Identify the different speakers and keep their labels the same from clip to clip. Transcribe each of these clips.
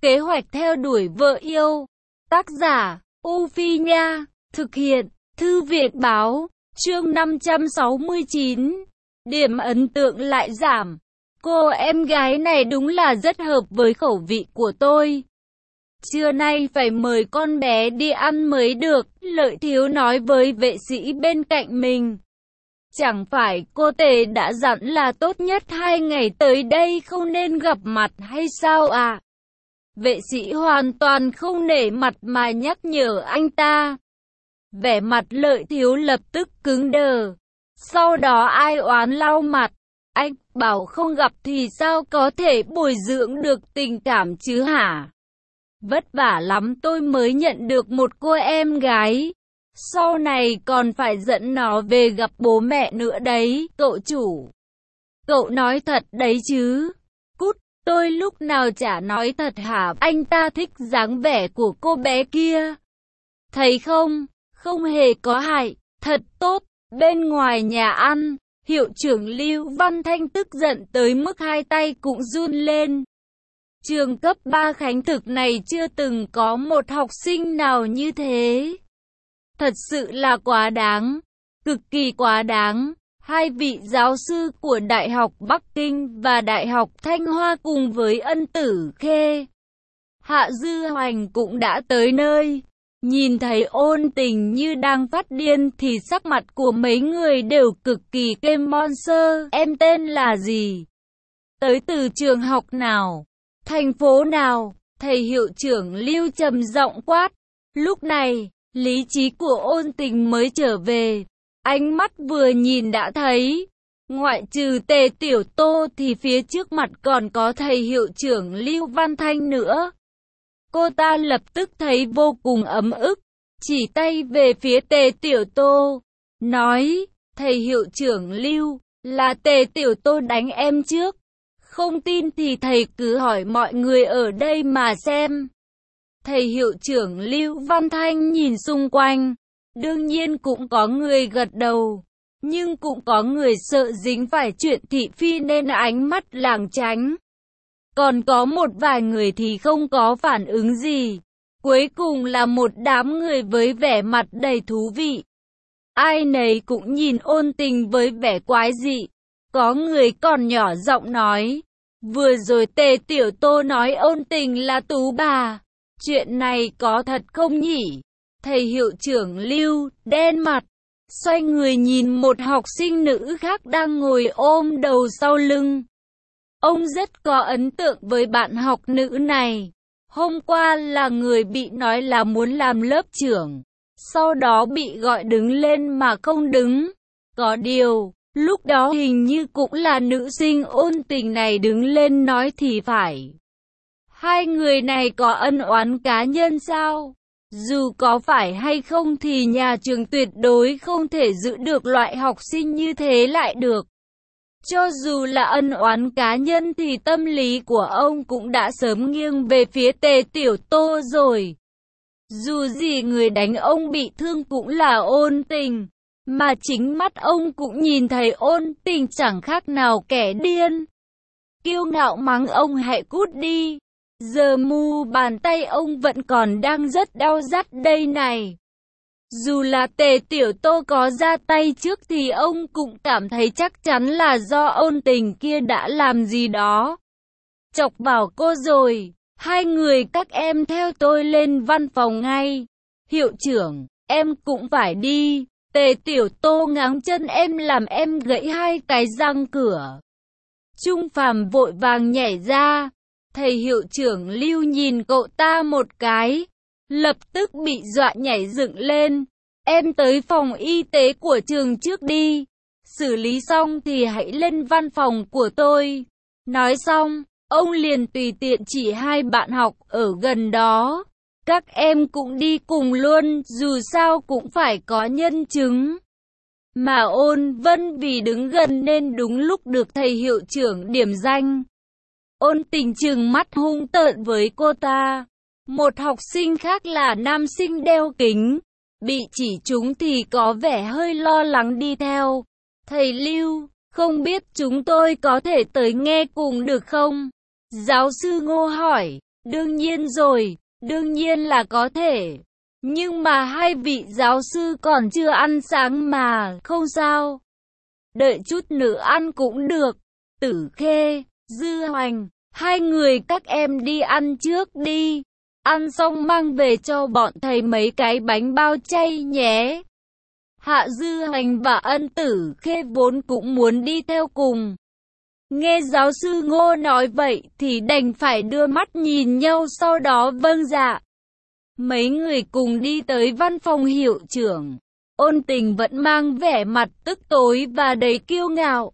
Speaker 1: Kế hoạch theo đuổi vợ yêu. Tác giả, U Phi Nha. Thực hiện, Thư viện Báo. Chương 569. Điểm ấn tượng lại giảm. Cô em gái này đúng là rất hợp với khẩu vị của tôi. Trưa nay phải mời con bé đi ăn mới được, Lợi Thiếu nói với vệ sĩ bên cạnh mình. Chẳng phải cô Tề đã dặn là tốt nhất 2 ngày tới đây không nên gặp mặt hay sao à? Vệ sĩ hoàn toàn không nể mặt mà nhắc nhở anh ta. Vẻ mặt Lợi Thiếu lập tức cứng đờ. Sau đó ai oán lau mặt. Anh bảo không gặp thì sao có thể bồi dưỡng được tình cảm chứ hả? Vất vả lắm tôi mới nhận được một cô em gái. Sau này còn phải dẫn nó về gặp bố mẹ nữa đấy, cậu chủ. Cậu nói thật đấy chứ? Cút, tôi lúc nào chả nói thật hả? Anh ta thích dáng vẻ của cô bé kia. Thấy không? Không hề có hại, thật tốt. Bên ngoài nhà ăn, hiệu trưởng Lưu Văn Thanh tức giận tới mức hai tay cũng run lên. Trường cấp 3 Khánh Thực này chưa từng có một học sinh nào như thế. Thật sự là quá đáng, cực kỳ quá đáng. Hai vị giáo sư của Đại học Bắc Kinh và Đại học Thanh Hoa cùng với Ân Tử Khê, Hạ Dư Hoành cũng đã tới nơi. Nhìn thấy Ôn Tình như đang phát điên thì sắc mặt của mấy người đều cực kỳ kêm monster. Em tên là gì? Tới từ trường học nào? Thành phố nào? Thầy hiệu trưởng Lưu trầm giọng quát. Lúc này, lý trí của Ôn Tình mới trở về. Ánh mắt vừa nhìn đã thấy, ngoại trừ Tề Tiểu Tô thì phía trước mặt còn có thầy hiệu trưởng Lưu Văn Thanh nữa. Cô ta lập tức thấy vô cùng ấm ức, chỉ tay về phía Tề Tiểu Tô, nói, thầy hiệu trưởng Lưu, là Tề Tiểu Tô đánh em trước. Không tin thì thầy cứ hỏi mọi người ở đây mà xem. Thầy hiệu trưởng Lưu Văn Thanh nhìn xung quanh, đương nhiên cũng có người gật đầu, nhưng cũng có người sợ dính phải chuyện thị phi nên ánh mắt lảng tránh. Còn có một vài người thì không có phản ứng gì. Cuối cùng là một đám người với vẻ mặt đầy thú vị. Ai nấy cũng nhìn Ôn Tình với vẻ quái dị. Có người còn nhỏ giọng nói, vừa rồi Tề Tiểu Tô nói Ôn Tình là tú bà. Chuyện này có thật không nhỉ? Thầy hiệu trưởng Lưu đen mặt, xoay người nhìn một học sinh nữ khác đang ngồi ôm đầu sau lưng. Ông rất có ấn tượng với bạn học nữ này. Hôm qua là người bị nói là muốn làm lớp trưởng, sau đó bị gọi đứng lên mà không đứng. Có điều, lúc đó hình như cũng là nữ sinh Ôn Tình này đứng lên nói thì phải. Hai người này có ân oán cá nhân sao? Dù có phải hay không thì nhà trường tuyệt đối không thể giữ được loại học sinh như thế lại được. Cho dù là ân oán cá nhân thì tâm lý của ông cũng đã sớm nghiêng về phía Tề Tiểu Tô rồi. Dù gì người đánh ông bị thương cũng là Ôn Tình, mà chính mắt ông cũng nhìn thấy Ôn Tình chẳng khác nào kẻ điên. Kiêu ngạo mắng ông hãy cút đi. Giờ mu bàn tay ông vẫn còn đang rất đau rát đây này. Dù là Tề Tiểu Tô có ra tay trước thì ông cũng cảm thấy chắc chắn là do Ôn Tình kia đã làm gì đó. Chọc vào cô rồi, hai người các em theo tôi lên văn phòng ngay. Hiệu trưởng, em cũng phải đi. Tề Tiểu Tô ngáng chân em làm em gãy 2 cái răng cửa. Trung Phàm vội vàng nhảy ra. Thầy hiệu trưởng Lưu nhìn cậu ta một cái, lập tức bị dọa nhảy dựng lên. Em tới phòng y tế của trường trước đi. Xử lý xong thì hãy lên văn phòng của tôi. Nói xong, ông liền tùy tiện chỉ 2 bạn học ở gần đó. Các em cũng đi cùng luôn, dù sao cũng phải có nhân chứng. Mà Ôn Vân vì đứng gần nên đúng lúc được thầy hiệu trưởng điểm danh. Ôn Tình trừng mắt hung tợn với cô ta. Một học sinh khác là nam sinh đeo kính, bị chỉ trúng thì có vẻ hơi lo lắng đi theo. Thầy Lưu, không biết chúng tôi có thể tới nghe cùng được không? Giáo sư Ngô hỏi. Đương nhiên rồi, đương nhiên là có thể. Nhưng mà hai vị giáo sư còn chưa ăn sáng mà, không sao. Đợi chút nữa ăn cũng được. Tử Khê, Dư Hoành, hai người các em đi ăn trước đi. Ăn xong mang về cho bọn thầy mấy cái bánh bao chay nhé. Hạ Dư Hoành và Ân Tử Khê vốn cũng muốn đi theo cùng. Nghe giáo sư Ngô nói vậy thì đành phải đưa mắt nhìn nhau, sau đó vâng dạ. Mấy người cùng đi tới văn phòng hiệu trưởng. Ôn Tình vẫn mang vẻ mặt tức tối và đầy kiêu ngạo.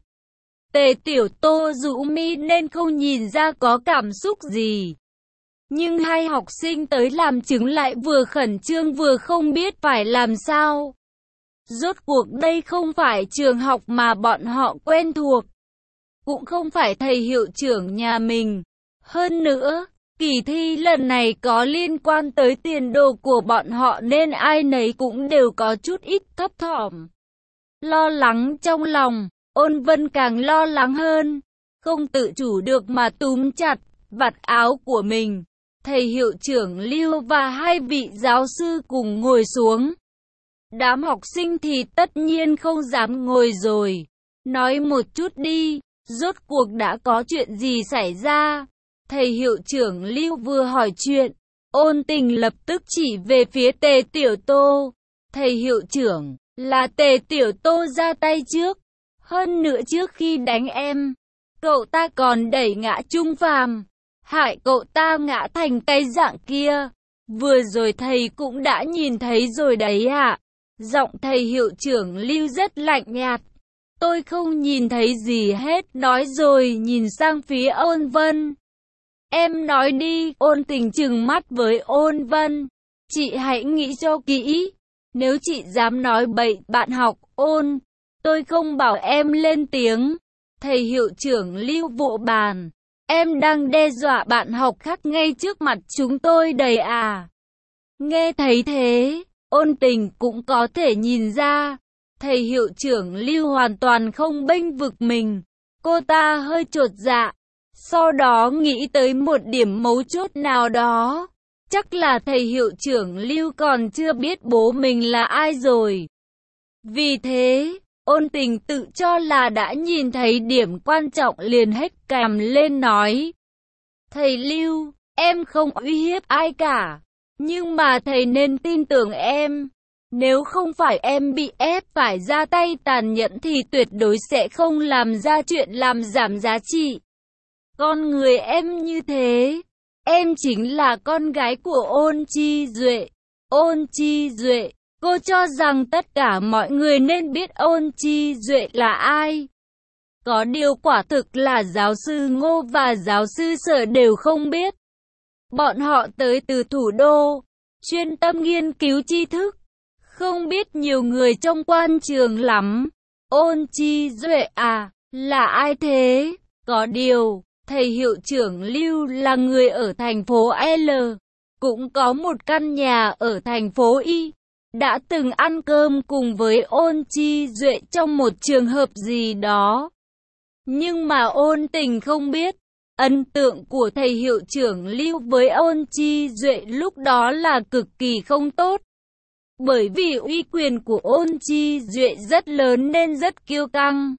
Speaker 1: Tề Tiểu Tô rũ mi nên không nhìn ra có cảm xúc gì. Nhưng hai học sinh tới làm chứng lại vừa khẩn trương vừa không biết phải làm sao. Rốt cuộc đây không phải trường học mà bọn họ quen thuộc. Cũng không phải thầy hiệu trưởng nhà mình. Hơn nữa, kỳ thi lần này có liên quan tới tiền đồ của bọn họ nên ai nấy cũng đều có chút ít thấp thỏm. Lo lắng trong lòng, Ôn Vân càng lo lắng hơn. Không tự chủ được mà túm chặt vạt áo của mình. Thầy hiệu trưởng Lưu và hai vị giáo sư cùng ngồi xuống. Đám học sinh thì tất nhiên không dám ngồi rồi. Nói một chút đi, rốt cuộc đã có chuyện gì xảy ra? Thầy hiệu trưởng Lưu vừa hỏi chuyện, Ôn Tình lập tức chỉ về phía Tề Tiểu Tô. Thầy hiệu trưởng, là Tề Tiểu Tô ra tay trước. Hơn nữa trước khi đánh em, cậu ta còn đẩy ngã Trung Phàm, hại cậu ta ngã thành cái dạng kia. Vừa rồi thầy cũng đã nhìn thấy rồi đấy ạ. Giọng thầy hiệu trưởng Lưu rất lạnh nhạt. Tôi không nhìn thấy gì hết, nói rồi nhìn sang phía Ôn Vân. Em nói đi. Ôn Tình trừng mắt với Ôn Vân. Chị hãy nghĩ cho kỹ. Nếu chị dám nói bậy bạn học Ôn, tôi không bảo em lên tiếng. Thầy hiệu trưởng Lưu vỗ bàn. Em đang đe dọa bạn học khác ngay trước mặt chúng tôi đấy à? Nghe thấy thế, Ôn Tình cũng có thể nhìn ra. Thầy hiệu trưởng Lưu hoàn toàn không bênh vực mình. Cô ta hơi chột dạ. Sau đó nghĩ tới một điểm mấu chốt nào đó. Chắc là thầy hiệu trưởng Lưu còn chưa biết bố mình là ai rồi. Vì thế, Ôn Tình tự cho là đã nhìn thấy điểm quan trọng liền hét cằm lên nói. Thầy Lưu, em không uy hiếp ai cả. Nhưng mà thầy nên tin tưởng em. Nếu không phải em bị ép phải ra tay tàn nhẫn thì tuyệt đối sẽ không làm ra chuyện làm giảm giá trị. Con người em như thế, em chính là con gái của Ôn Chi Duệ. Ôn Chi Duệ, cô cho rằng tất cả mọi người nên biết Ôn Chi Duệ là ai. Có điều quả thực là giáo sư Ngô và giáo sư Sở đều không biết. Bọn họ tới từ thủ đô, chuyên tâm nghiên cứu tri thức. Không biết nhiều người trong quan trường lắm. Ôn Chi Duệ à, là ai thế? Có điều, thầy hiệu trưởng Lưu là người ở thành phố L, cũng có một căn nhà ở thành phố Y. Đã từng ăn cơm cùng với Ôn Chi Duệ trong một trường hợp gì đó. Nhưng mà Ôn Tình không biết, ấn tượng của thầy hiệu trưởng Lưu với Ôn Chi Duệ lúc đó là cực kỳ không tốt. Bởi vì uy quyền của Ôn Chi Duệ rất lớn nên rất kiêu căng.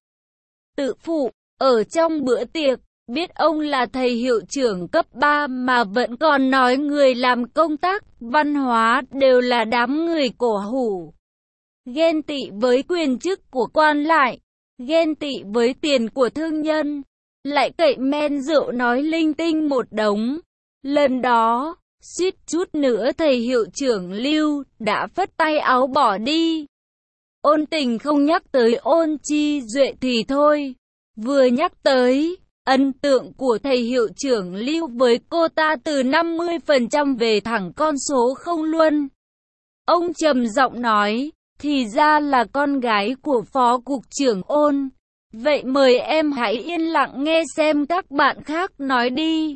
Speaker 1: Tự phụ, ở trong bữa tiệc, biết ông là thầy hiệu trưởng cấp 3 mà vẫn còn nói người làm công tác văn hóa đều là đám người cổ hủ. Ghen tị với quyền chức của quan lại, ghen tị với tiền của thương nhân, lại cậy men rượu nói linh tinh một đống. Lần đó, suýt chút nữa thầy hiệu trưởng Lưu đã phất tay áo bỏ đi. Ôn Tình không nhắc tới Ôn Chi Duệ thì thôi, vừa nhắc tới, ấn tượng của thầy hiệu trưởng Lưu với cô ta từ 50% về thẳng con số không luôn. Ông trầm giọng nói, thì ra là con gái của phó cục trưởng Ôn. Vậy mời em hãy yên lặng nghe xem các bạn khác nói đi.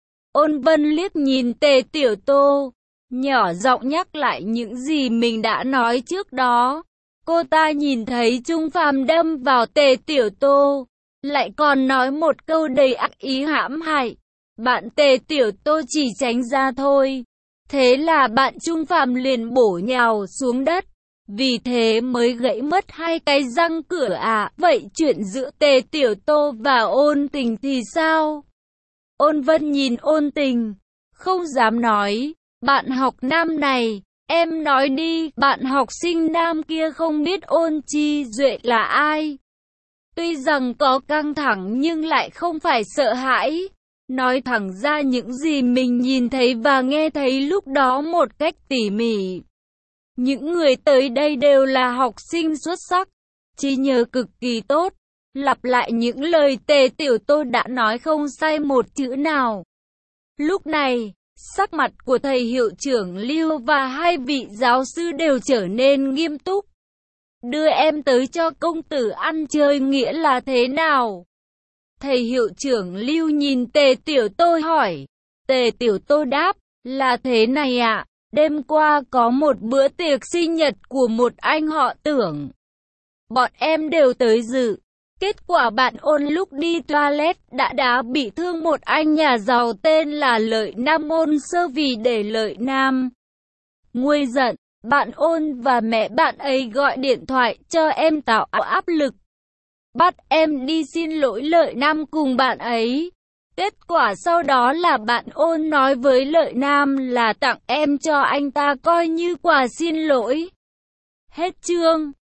Speaker 1: Ôn Vân liếc nhìn Tề Tiểu Tô, nhỏ giọng nhắc lại những gì mình đã nói trước đó. Cô ta nhìn thấy Trung Phàm đâm vào Tề Tiểu Tô, lại còn nói một câu đầy ác ý hãm hại. Bạn Tề Tiểu Tô chỉ tránh ra thôi. Thế là bạn Trung Phàm liền bổ nhào xuống đất. Vì thế mới gãy mất 2 cái răng cửa à. Vậy chuyện giữa Tề Tiểu Tô và Ôn Tình thì sao? Ôn Vân nhìn Ôn Tình, không dám nói. Bạn học nam này, em nói đi. Bạn học sinh nam kia không biết Ôn Chi Duệ là ai. Tuy rằng có căng thẳng nhưng lại không phải sợ hãi. Nói thẳng ra những gì mình nhìn thấy và nghe thấy lúc đó một cách tỉ mỉ. Những người tới đây đều là học sinh xuất sắc, trí nhớ cực kỳ tốt. Lặp lại những lời Tề Tiểu Tô đã nói không sai một chữ nào. Lúc này, sắc mặt của thầy hiệu trưởng Lưu và 2 vị giáo sư đều trở nên nghiêm túc. Đưa em tới cho công tử ăn chơi nghĩa là thế nào? Thầy hiệu trưởng Lưu nhìn Tề Tiểu Tô hỏi. Tề Tiểu Tô đáp, là thế này ạ. Đêm qua có một bữa tiệc sinh nhật của một anh họ Tưởng. Bọn em đều tới dự. Kết quả bạn Ôn lúc đi toilet đã bị thương một anh nhà giàu tên là Lợi Nam Ôn Sơ vì để Lợi Nam nguôi giận. Bạn Ôn và mẹ bạn ấy gọi điện thoại cho em tạo áp lực. Bắt em đi xin lỗi Lợi Nam cùng bạn ấy. Kết quả sau đó là bạn Ôn nói với Lợi Nam là tặng em cho anh ta coi như quà xin lỗi. Hết chương.